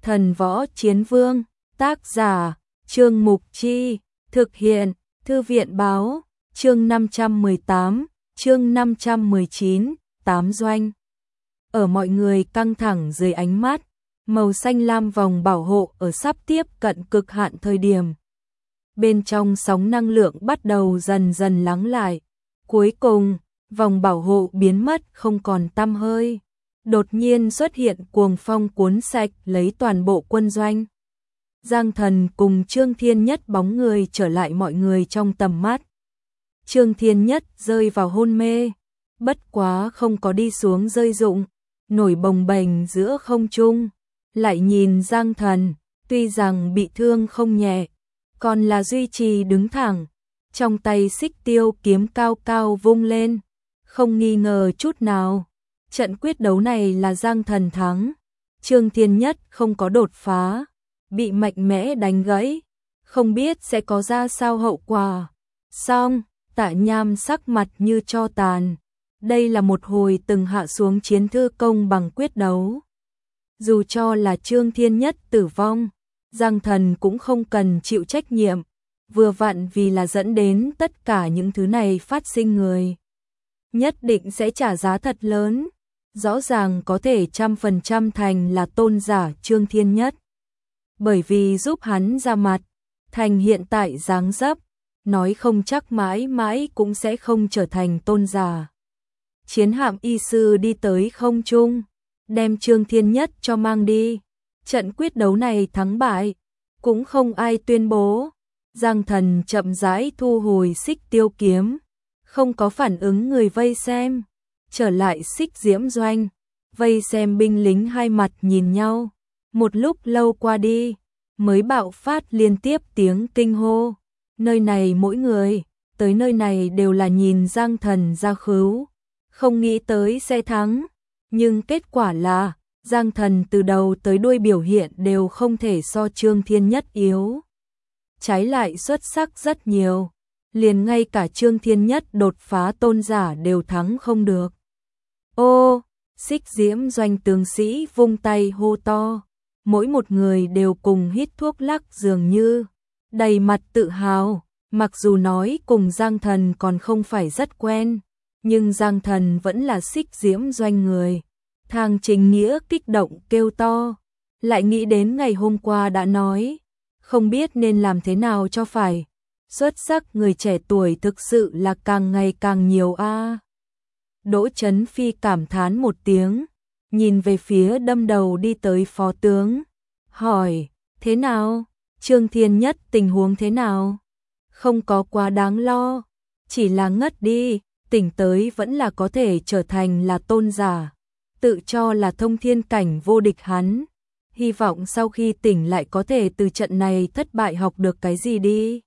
Thần Võ Chiến Vương, tác giả, Trương Mục Chi, thực hiện, Thư viện Báo, chương 518, chương 519, tám doanh. Ở mọi người căng thẳng dưới ánh mắt, màu xanh lam vòng bảo hộ ở sắp tiếp cận cực hạn thời điểm. Bên trong sóng năng lượng bắt đầu dần dần lắng lại. Cuối cùng, vòng bảo hộ biến mất không còn tăm hơi. Đột nhiên xuất hiện cuồng phong cuốn sạch lấy toàn bộ quân doanh. Giang Thần cùng Trương Thiên Nhất bóng người trở lại mọi người trong tầm mắt. Trương Thiên Nhất rơi vào hôn mê, bất quá không có đi xuống rơi rụng, nổi bồng bềnh giữa không trung. Lại nhìn Giang Thần, tuy rằng bị thương không nhẹ, còn là duy trì đứng thẳng, trong tay xích tiêu kiếm cao cao vung lên, không nghi ngờ chút nào. Trận quyết đấu này là Giang Thần thắng, Trương Thiên Nhất không có đột phá, bị mạnh mẽ đánh gãy, không biết sẽ có ra sao hậu quả. Xong, Tạ Nham sắc mặt như tro tàn, đây là một hồi từng hạ xuống chiến thư công bằng quyết đấu. Dù cho là Trương Thiên Nhất tử vong, Giang Thần cũng không cần chịu trách nhiệm, vừa vặn vì là dẫn đến tất cả những thứ này phát sinh người. Nhất định sẽ trả giá thật lớn, rõ ràng có thể 100% thành là tôn giả Trương Thiên Nhất. Bởi vì giúp hắn ra mặt, thành hiện tại dáng dấp, nói không chắc mãi mãi cũng sẽ không trở thành tôn giả. Chiến hạm y sư đi tới không trung, đem Trương Thiên Nhất cho mang đi. Trận quyết đấu này thắng bại, cũng không ai tuyên bố. Giang Thần chậm rãi thu hồi xích tiêu kiếm, không có phản ứng người vây xem. Trở lại xích diễm doanh, vây xem binh lính hai mặt nhìn nhau. Một lúc lâu qua đi, mới bạo phát liên tiếp tiếng kinh hô. Nơi này mỗi người, tới nơi này đều là nhìn Giang Thần ra khứu, không nghĩ tới sẽ thắng. Nhưng kết quả là, Giang Thần từ đầu tới đuôi biểu hiện đều không thể so Trương Thiên Nhất yếu. Trái lại xuất sắc rất nhiều, liền ngay cả Trương Thiên Nhất đột phá tôn giả đều thắng không được. Ô, xích diễm doanh tướng sĩ vung tay hô to, mỗi một người đều cùng hít thuốc lắc dường như, đầy mặt tự hào, mặc dù nói cùng Giang Thần còn không phải rất quen, nhưng Giang Thần vẫn là xích diễm doanh người. Thang Chính Nghĩa kích động kêu to, lại nghĩ đến ngày hôm qua đã nói, không biết nên làm thế nào cho phải. Xuất sắc người trẻ tuổi thực sự là càng ngày càng nhiều a. Đỗ Chấn Phi cảm thán một tiếng, nhìn về phía đâm đầu đi tới phó tướng, hỏi, thế nào? Trương Thiên Nhất tình huống thế nào? Không có quá đáng lo, chỉ là ngất đi, tỉnh tới vẫn là có thể trở thành là tôn giả. Tự cho là thông thiên cảnh vô địch hắn, hy vọng sau khi tỉnh lại có thể từ trận này thất bại học được cái gì đi.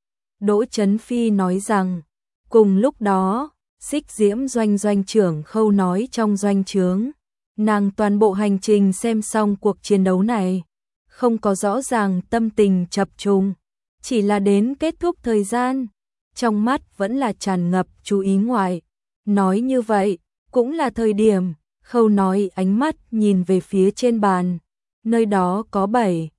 Đỗ Chấn Phi nói rằng, cùng lúc đó, xích diễm doanh doanh trưởng Khâu nói trong doanh trướng, nàng toàn bộ hành trình xem xong cuộc chiến đấu này, không có rõ ràng tâm tình chập trùng, chỉ là đến kết thúc thời gian, trong mắt vẫn là tràn ngập chú ý ngoại. Nói như vậy, cũng là thời điểm, Khâu nói ánh mắt nhìn về phía trên bàn, nơi đó có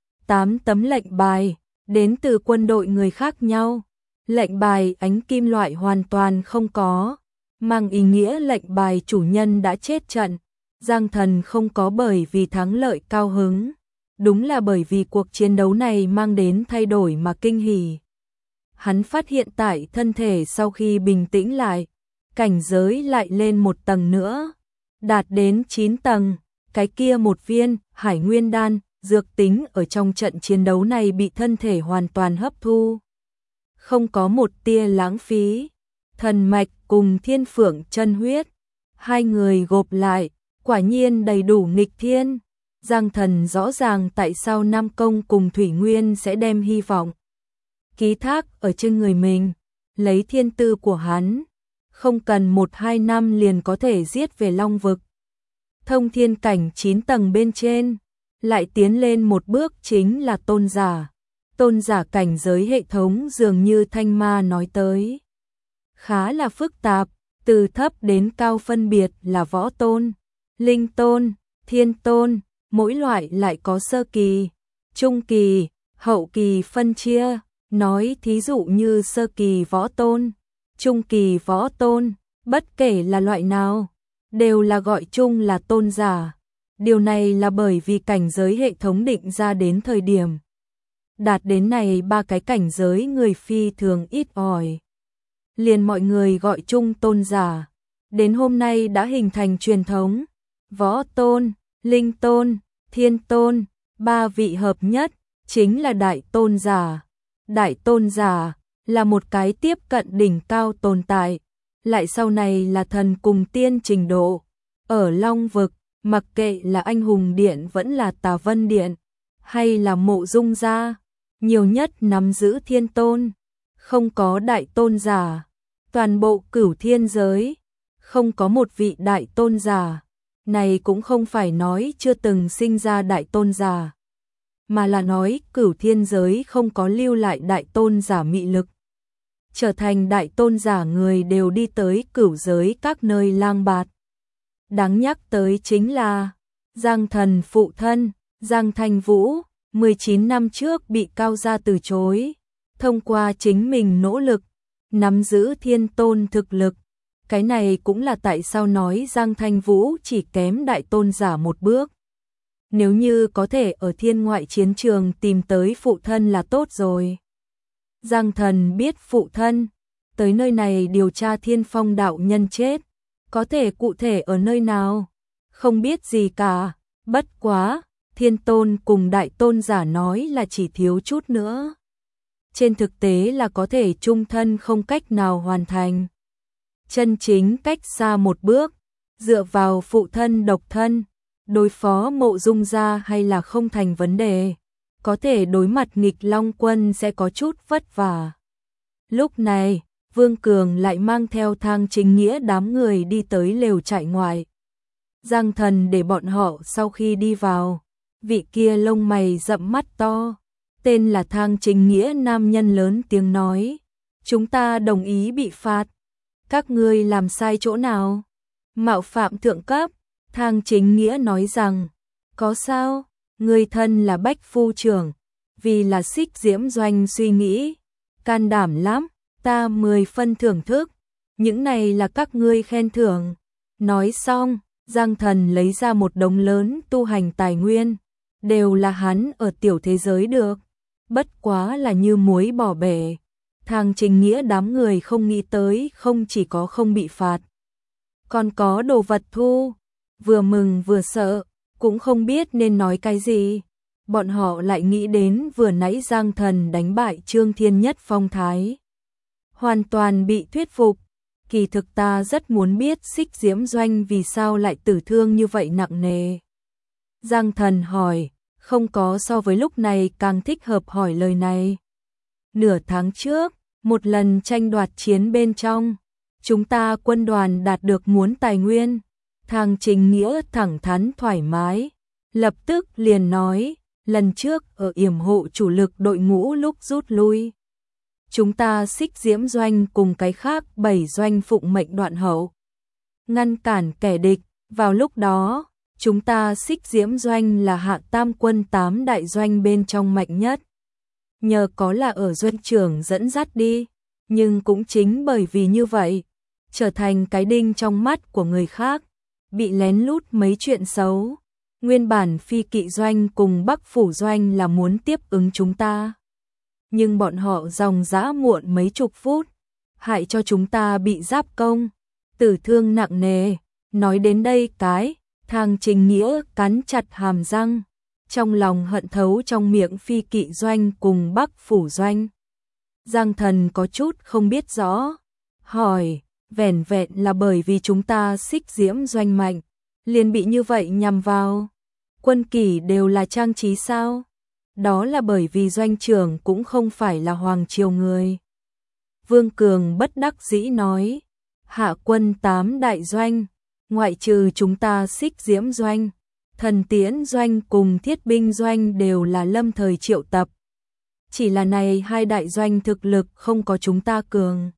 7-8 tấm lệnh bài, đến từ quân đội người khác nhau. Lệnh bài ánh kim loại hoàn toàn không có, mang ý nghĩa lệnh bài chủ nhân đã chết trận. Giang Thần không có bởi vì thắng lợi cao hứng, đúng là bởi vì cuộc chiến đấu này mang đến thay đổi mà kinh hỉ. Hắn phát hiện tại thân thể sau khi bình tĩnh lại, cảnh giới lại lên một tầng nữa, đạt đến 9 tầng, cái kia một viên Hải Nguyên đan, dược tính ở trong trận chiến đấu này bị thân thể hoàn toàn hấp thu. Không có một tia lãng phí. Thần mạch cùng Thiên Phượng chân huyết, hai người gộp lại, quả nhiên đầy đủ nghịch thiên. Giang Thần rõ ràng tại sao Nam Công cùng Thủy Nguyên sẽ đem hy vọng ký thác ở trên người mình, lấy thiên tư của hắn, không cần 1-2 năm liền có thể giết về Long vực. Thông thiên cảnh 9 tầng bên trên, lại tiến lên một bước chính là tôn giả. Tôn giả cảnh giới hệ thống dường như Thanh Ma nói tới, khá là phức tạp, từ thấp đến cao phân biệt là võ tôn, linh tôn, thiên tôn, mỗi loại lại có sơ kỳ, trung kỳ, hậu kỳ phân chia, nói thí dụ như sơ kỳ võ tôn, trung kỳ võ tôn, bất kể là loại nào, đều là gọi chung là tôn giả. Điều này là bởi vì cảnh giới hệ thống định ra đến thời điểm đạt đến này ba cái cảnh giới người phi thường ít ỏi. Liền mọi người gọi chung tôn giả. Đến hôm nay đã hình thành truyền thống, võ tôn, linh tôn, thiên tôn, ba vị hợp nhất, chính là đại tôn giả. Đại tôn giả là một cái tiếp cận đỉnh cao tồn tại, lại sau này là thần cùng tiên trình độ. Ở Long Vực, mặc kệ là Anh Hùng Điện vẫn là Tà Vân Điện, hay là Mộ Dung gia, nhiều nhất nắm giữ thiên tôn, không có đại tôn giả. Toàn bộ Cửu Thiên giới, không có một vị đại tôn giả. Này cũng không phải nói chưa từng sinh ra đại tôn giả, mà là nói Cửu Thiên giới không có lưu lại đại tôn giả mị lực. Trở thành đại tôn giả người đều đi tới cửu giới các nơi lang bạt. Đáng nhắc tới chính là Giang Thần phụ thân, Giang Thanh Vũ, 19 năm trước bị Cao gia từ chối, thông qua chính mình nỗ lực, nắm giữ thiên tôn thực lực. Cái này cũng là tại sao nói Giang Thanh Vũ chỉ kém đại tôn giả một bước. Nếu như có thể ở thiên ngoại chiến trường tìm tới phụ thân là tốt rồi. Giang Thần biết phụ thân tới nơi này điều tra Thiên Phong đạo nhân chết, có thể cụ thể ở nơi nào, không biết gì cả. Bất quá, thiên tôn cùng đại tôn giả nói là chỉ thiếu chút nữa. Trên thực tế là có thể chung thân không cách nào hoàn thành. Chân chính cách xa một bước, dựa vào phụ thân độc thân, đối phó Mộ Dung gia hay là không thành vấn đề. Có thể đối mặt nghịch Long quân sẽ có chút vất vả. Lúc này, Vương Cường lại mang theo Thang Chính Nghĩa đám người đi tới lều trại ngoại. Giang Thần để bọn họ sau khi đi vào, vị kia lông mày rậm mắt to, tên là Thang Chính Nghĩa nam nhân lớn tiếng nói, chúng ta đồng ý bị phạt. Các ngươi làm sai chỗ nào? Mạo phạm thượng cấp. Thang Chính Nghĩa nói rằng, có sao? Người thân là Bách Phu trưởng, vì là Xích Diễm Doanh suy nghĩ, can đảm lắm, ta 10 phân thưởng thức, những này là các ngươi khen thưởng. Nói xong, Giang Thần lấy ra một đống lớn tu hành tài nguyên, đều là hắn ở tiểu thế giới được, bất quá là như muối bỏ bể. Thang Chính Nghĩa đám người không nghĩ tới không chỉ có không bị phạt, còn có đồ vật thu, vừa mừng vừa sợ, cũng không biết nên nói cái gì. Bọn họ lại nghĩ đến vừa nãy Giang Thần đánh bại Trương Thiên Nhất phong thái, hoàn toàn bị thuyết phục. Kỳ thực ta rất muốn biết Xích Diễm Doanh vì sao lại tử thương như vậy nặng nề. Giang Thần hỏi, không có so với lúc này càng thích hợp hỏi lời này. Nửa tháng trước, một lần tranh đoạt chiến bên trong, chúng ta quân đoàn đạt được muốn tài nguyên. Thang Chính Nghĩa thẳng thắn thoải mái, lập tức liền nói, lần trước ở yểm hộ chủ lực đội ngũ lúc rút lui, chúng ta Xích Diễm Doanh cùng cái khác 7 doanh phụng mệnh đoạn hậu, ngăn cản kẻ địch. Vào lúc đó, chúng ta Xích Diễm Doanh là hạ tam quân 8 đại doanh bên trong mạnh nhất. Nhờ có là ở doanh trưởng dẫn dắt đi, nhưng cũng chính bởi vì như vậy, trở thành cái đinh trong mắt của người khác, bị lén lút mấy chuyện xấu. Nguyên bản Phi Kỵ Doanh cùng Bắc Phủ Doanh là muốn tiếp ứng chúng ta, nhưng bọn họ dòng dã muộn mấy chục phút, hại cho chúng ta bị giáp công, tử thương nặng nề. Nói đến đây cái, Thang Chính Nghĩa cắn chặt hàm răng, trong lòng hận thấu trong miệng Phi Kỵ Doanh cùng Bắc Phủ Doanh. Giang Thần có chút không biết rõ, hỏi, vẻn vẹn là bởi vì chúng ta Xích Diễm Doanh mạnh, liền bị như vậy nhằm vào. Quân kỷ đều là trang trí sao? Đó là bởi vì doanh trưởng cũng không phải là hoàng triều người. Vương Cường bất đắc dĩ nói, hạ quân 8 đại doanh, ngoại trừ chúng ta Xích Diễm Doanh, Thần Tiễn Doanh cùng Thiết Binh Doanh đều là lâm thời triệu tập. Chỉ là này hai đại doanh thực lực không có chúng ta cường.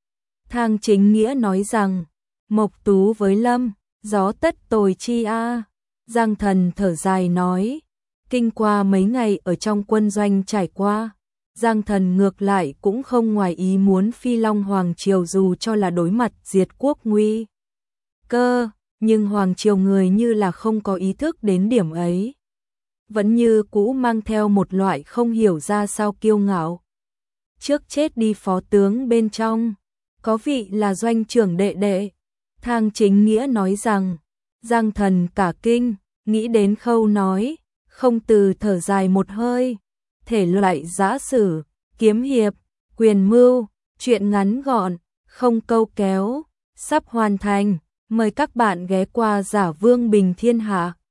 Thang Chính Nghĩa nói rằng, Mộc Tú với Lâm, gió tất tồi chi a. Giang Thần thở dài nói, kinh qua mấy ngày ở trong quân doanh trải qua, Giang Thần ngược lại cũng không ngoài ý muốn Phi Long Hoàng Triều dù cho là đối mặt diệt quốc nguy cơ, nhưng Hoàng Triều người như là không có ý thức đến điểm ấy. Vẫn như cũ mang theo một loại không hiểu ra sao kiêu ngạo. Trước chết đi phó tướng bên trong, có vị là doanh trưởng đệ đệ. Thang Chính Nghĩa nói rằng, Giang Thần cả kinh, nghĩ đến Khâu nói, không từ thở dài một hơi. Thể loại giã sử, kiếm hiệp, quyền mưu, truyện ngắn gọn, không câu kéo, sắp hoàn thành. Mời các bạn ghé qua Giả Vương Bình Thiên Hạ.